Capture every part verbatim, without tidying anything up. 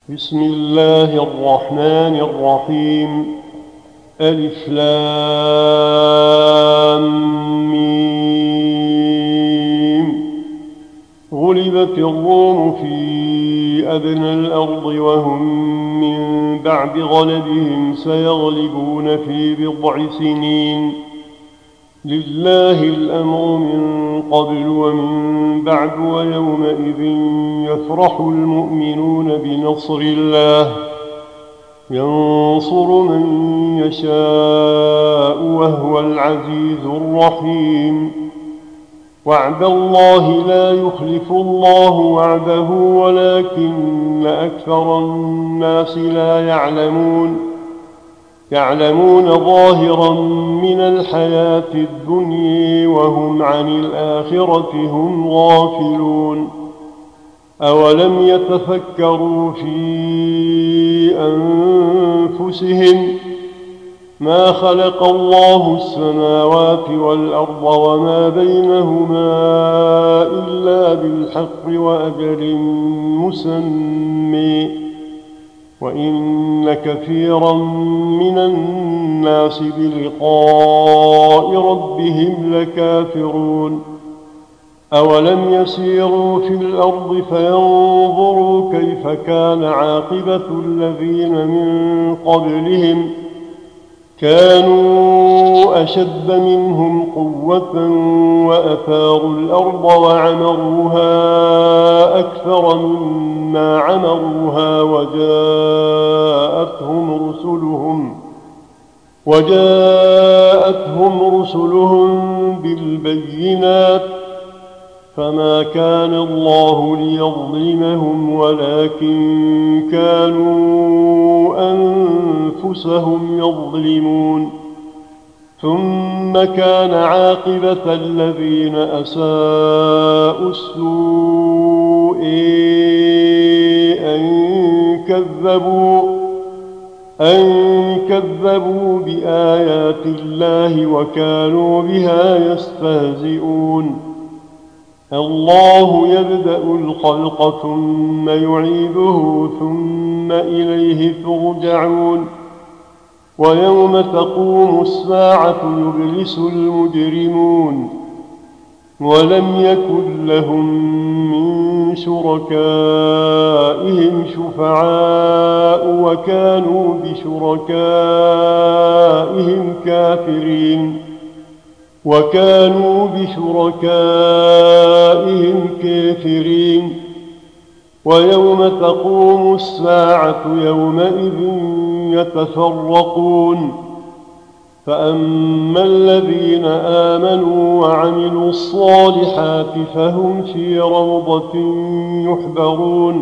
بسم الله الرحمن الرحيم. ألف لام ميم. غلبت الروم في أدنى الأرض وهم من بعد غلبهم سيغلبون في بضع سنين. لله الأمر من قبل ومن بعد ويومئذ يفرح المؤمنون بنصر الله ينصر من يشاء وهو العزيز الرحيم. وعد الله لا يخلف الله وعده ولكن أكثر الناس لا يعلمون يعلمون ظاهرا من الحياة الدنيا وهم عن الآخرة هم غافلون. أولم يتفكروا في أنفسهم ما خلق الله السماوات والأرض وما بينهما إلا بالحق وأجل مسمى وإن كثيرا من الناس بلقاء ربهم لكافرون. أولم يسيروا في الأرض فينظروا كيف كان عاقبة الذين من قبلهم كانوا أشد منهم قوة وأثاروا الأرض وعمروها أكثر مما عمروها وجاءتهم رسلهم وجاءتهم رسلهم بالبينات فما كان الله ليظلمهم ولكن كانوا أنفسهم يظلمون. ثم كان عاقبة الذين أساءوا السوء أن كذبوا أن كذبوا بآيات الله وكانوا بها يستهزئون. الله يبدأ الخلق ثم يعيده ثم إليه ترجعون. ويوم تقوم الساعة يبلس المجرمون ولم يكن لهم من شركائهم شفعاء وكانوا بشركائهم كافرين وكانوا بشركائهم كافرين. ويوم تقوم الساعة يومئذ يتفرقون فأما الذين آمنوا وعملوا الصالحات فهم في روضة يحبرون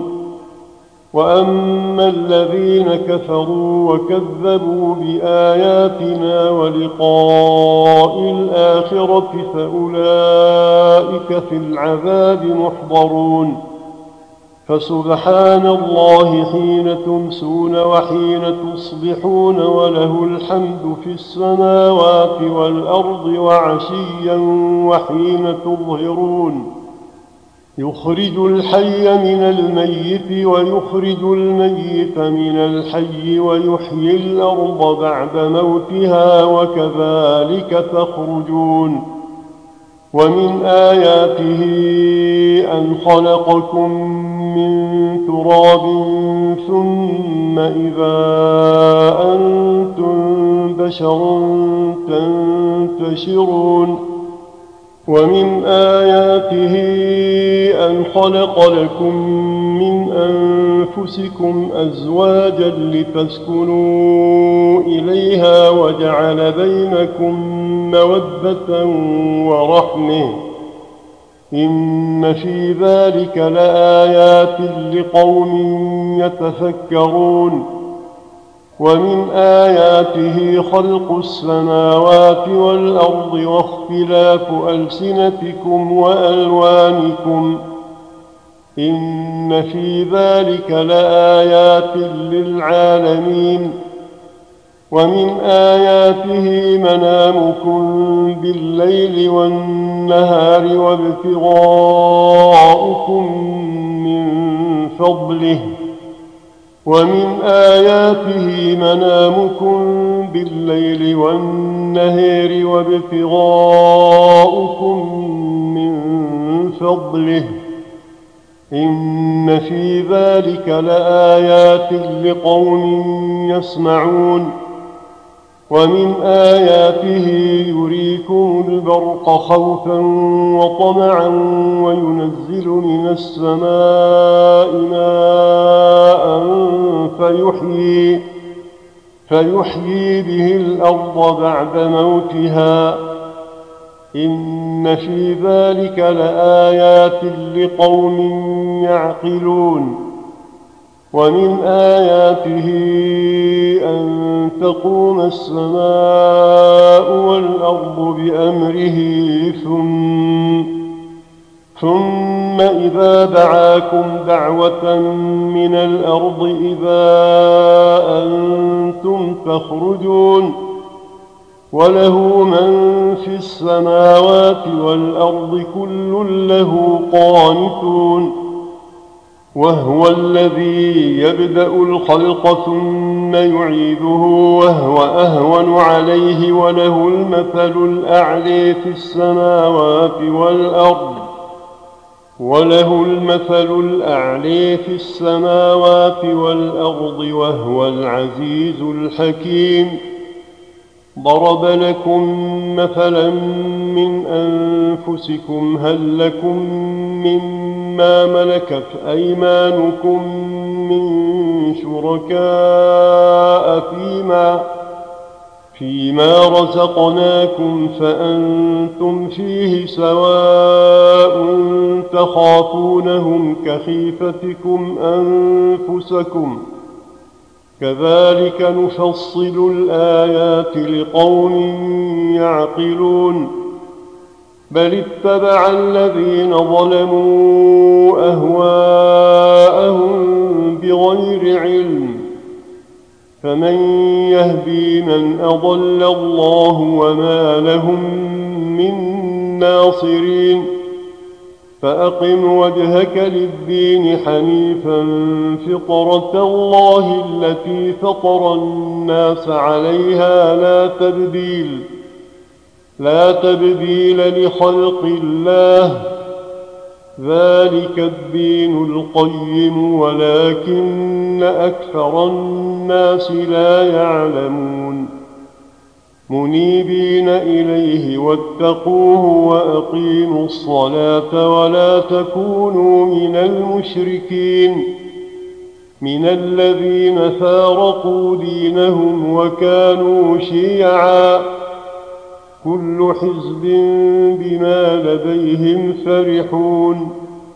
وأما الذين كفروا وكذبوا بآياتنا ولقاء الآخرة فأولئك في العذاب محضرون. فسبحان الله حين تمسون وحين تصبحون وله الحمد في السماوات والأرض وعشيا وحين تظهرون. يخرج الحي من الميت ويخرج الميت من الحي ويحيي الأرض بعد موتها وكذلك تخرجون. ومن آياته أن خلقكم من تراب ثم إذا أنتم بشر تنتشرون. ومن آياته أن خلق لكم من أنفسكم أزواجا لتسكنوا إليها وجعل بينكم مودة ورحمة إن في ذلك لآيات لقوم يتفكرون. ومن آياته خلق السماوات والأرض واختلاف ألسنتكم وألوانكم إن في ذلك لآيات للعالمين. ومن آياته منامكم بالليل والنهار وابتغاؤكم من فضله ومن آياته منامكم بالليل والنهار وابتغاؤكم من فضله إن في ذلك لآيات لقوم يسمعون ومن آياته يريكم البرق خوفا وطمعا وينزل من السماء ماء فيحيي, فيحيي به الأرض بعد موتها إن في ذلك لآيات لقوم يعقلون ومن آياته أن تقوم السماء والأرض بأمره ثم, ثم إذا دعاكم دعوة من الأرض إذا أنتم تخرجون وله من في السماوات والأرض كل له قانتون وهو الذي يبدأ الخلق ثم يعيده وهو أهون عليه وله المثل الأعلى في السماوات والأرض وله المثل الأعلى في السماوات والأرض وهو العزيز الحكيم ضرب لكم مثلا من أنفسكم هل لكم مما ملكت أيمانكم من شركاء فيما, فيما رزقناكم فأنتم فيه سواء تخافونهم كخيفتكم أنفسكم كذلك نفصل الآيات لقوم يعقلون بل اتبع الذين ظلموا أهواءهم بغير علم فمن يهدي من أضل الله وما لهم من ناصرين فأقم وجهك للدين حنيفا فطرة الله التي فطر الناس عليها لا تبديل, لا تبديل لخلق الله ذلك الدين القيم ولكن أكثر الناس لا يعلمون منيبين إليه واتقوه وأقيموا الصلاة ولا تكونوا من المشركين من الذين فارقوا دينهم وكانوا شيعا كل حزب بما لديهم فرحون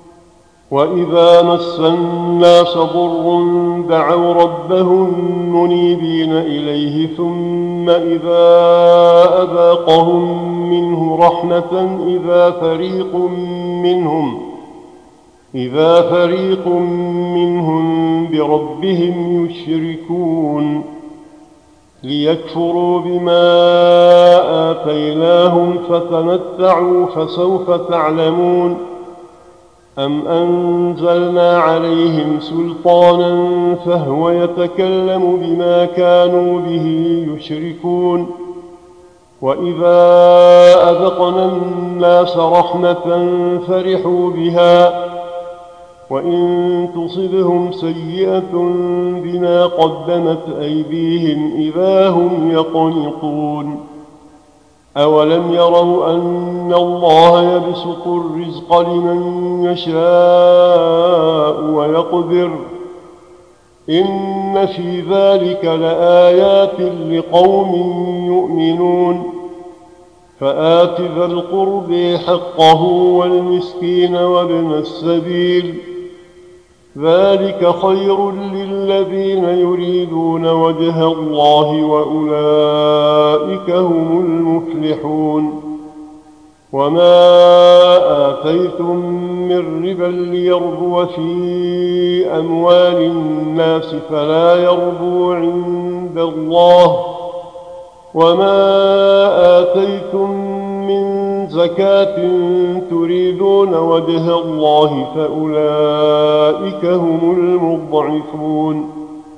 وإذا مس الناس ضر دعوا ربهم منيبين إليه ثم إذا أذاقهم منه رحمة إذا فريق منهم إذا فريق منهم بربهم يشركون ليكفروا بما آتيناهم فتمتعوا فسوف تعلمون أم أنزلنا عليهم سلطانا فهو يتكلم بما كانوا به يشركون وإذا أذقنا الناس رحمة فرحوا بها وإن تصبهم سيئة بما قدمت أيديهم إذا هم يقنطون أولم يروا أن الله يبسط الرزق لمن يشاء ويقدر إن في ذلك لآيات لقوم يؤمنون فآت ذا القرب حقه والمسكين وابن السبيل ذلك خير للذين يريدون وجه الله وأولئك هم المفلحون وما آتيتم من ربا ليربو في أموال الناس فلا يربو عند الله وما آتيتم من زكاة تريدون وجه الله فأولئك هم المضعفون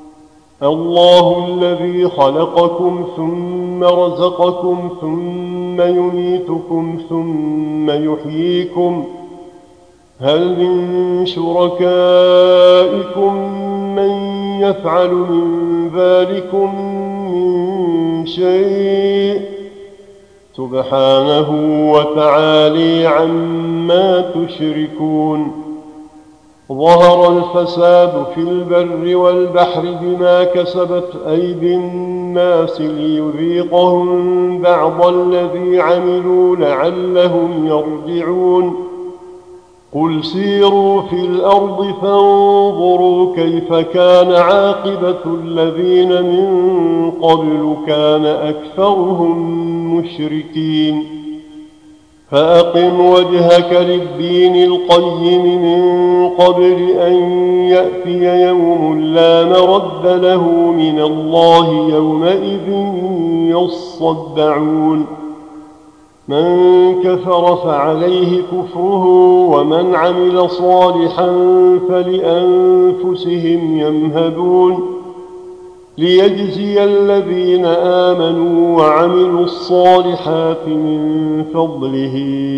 الله الذي خلقكم ثم رزقكم ثم يميتكم ثم يحييكم هل من شركائكم من يفعل من ذلكم من شيء سبحانه وتعالى عما تشركون ظهر الفساد في البر والبحر بما كسبت أيدي الناس ليذيقهم بعض الذي عملوا لعلهم يرجعون قل سيروا في الأرض فانظروا كيف كان عاقبة الذين من قبل كان أكثرهم مشركين فأقم وجهك للدين القيم من قبل أن يأتي يوم لا مرد له من الله يومئذ يصدعون من كفر فعليه كفره ومن عمل صالحا فلأنفسهم يمهدون ليجزي الذين آمنوا وعملوا الصالحات من فضله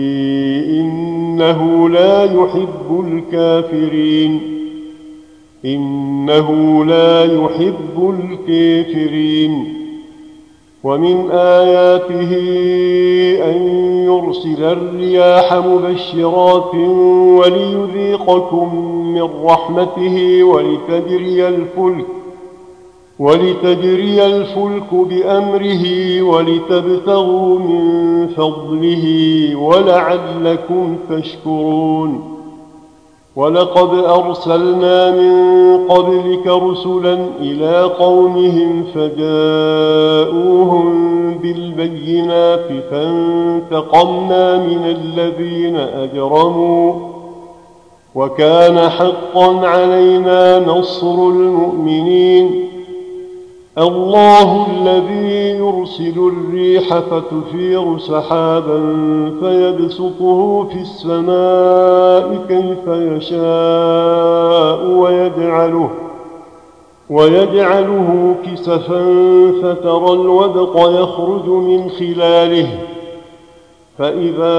إنه لا يحب الكافرين إنه لا يحب الكافرين ومن آياته أن يرسل الرياح مبشرات وليذيقكم من رحمته ولتجري الفلك ولتجري الفلك بأمره ولتبتغوا من فضله ولعلكم تشكرون ولقد أرسلنا من قبلك رسلا إلى قومهم فجاءوهم بالبينات فانتقمنا من الذين أجرموا وكان حقا علينا نصر المؤمنين الله الذي يرسل الريح فتثير سحابا فيبسطه في السماء كيف يشاء ويجعله, ويجعله كسفا فترى الودق يخرج من خلاله فإذا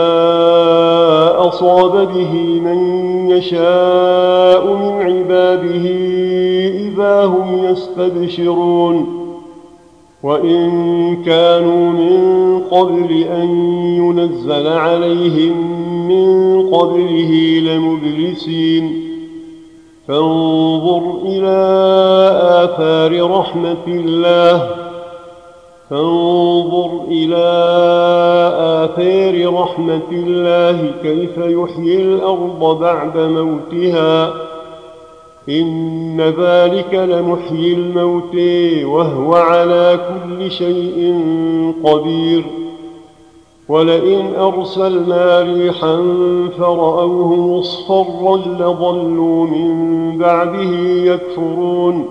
أصاب به من يشاء من عباده إذا هم يستبشرون وإن كانوا من قبل أن ينزل عليهم من قبله لمبلسين فانظر إلى آثار رحمة الله فانظر إلى آثار رحمة الله كيف يحيي الأرض بعد موتها إن ذلك لمحيي الموت وهو على كل شيء قدير ولئن أرسلنا ريحا فرأوه مصفرا لظلوا من بعده يكفرون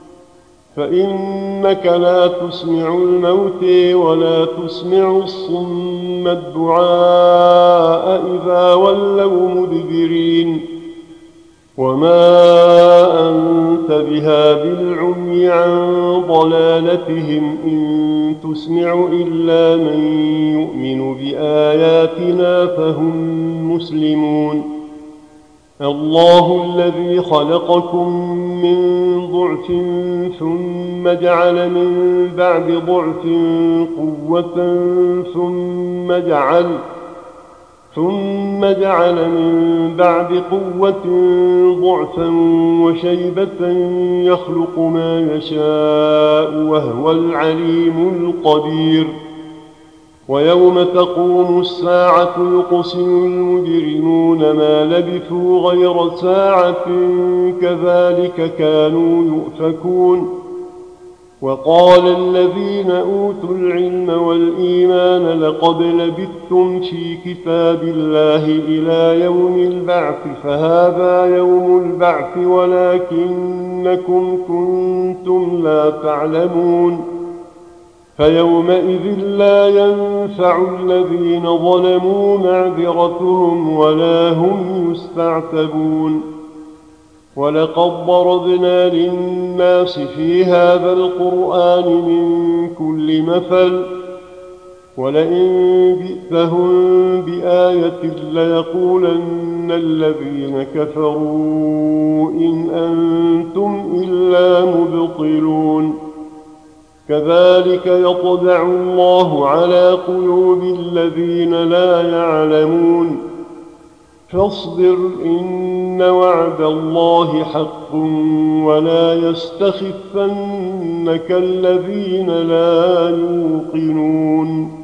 فإنك لا تسمع الموت ولا تسمع الصم الدعاء إذا ولوا مدبرين وما أنت بهاد العمي عن ضلالتهم إن تسمع إلا من يؤمن بآياتنا فهم مسلمون الله الذي خلقكم من ضعف ثم جعل من بعد ضعف قوة ثم جعل ثم جعل من بعد قوة ضعفا وشيبة يخلق ما يشاء وهو العليم القدير ويوم تقوم الساعة يقسم المجرمون ما لبثوا غير ساعة كذلك كانوا يؤفكون وقال الذين أوتوا العلم والإيمان لقد لبثتم في كتاب الله إلى يوم البعث فهذا يوم البعث ولكنكم كنتم لا تعلمون فيومئذ لا ينفع الذين ظلموا معذرتهم ولا هم يستعتبون ولقد ضربنا للناس في هذا القرآن من كل مثل ولئن جئتهم بآية ليقولن الذين كفروا إن أنتم إلا مبطلون كذلك يطبع الله على قلوب الذين لا يعلمون فاصبر إن وعد الله حق ولا يستخفنك الذين لا يوقنون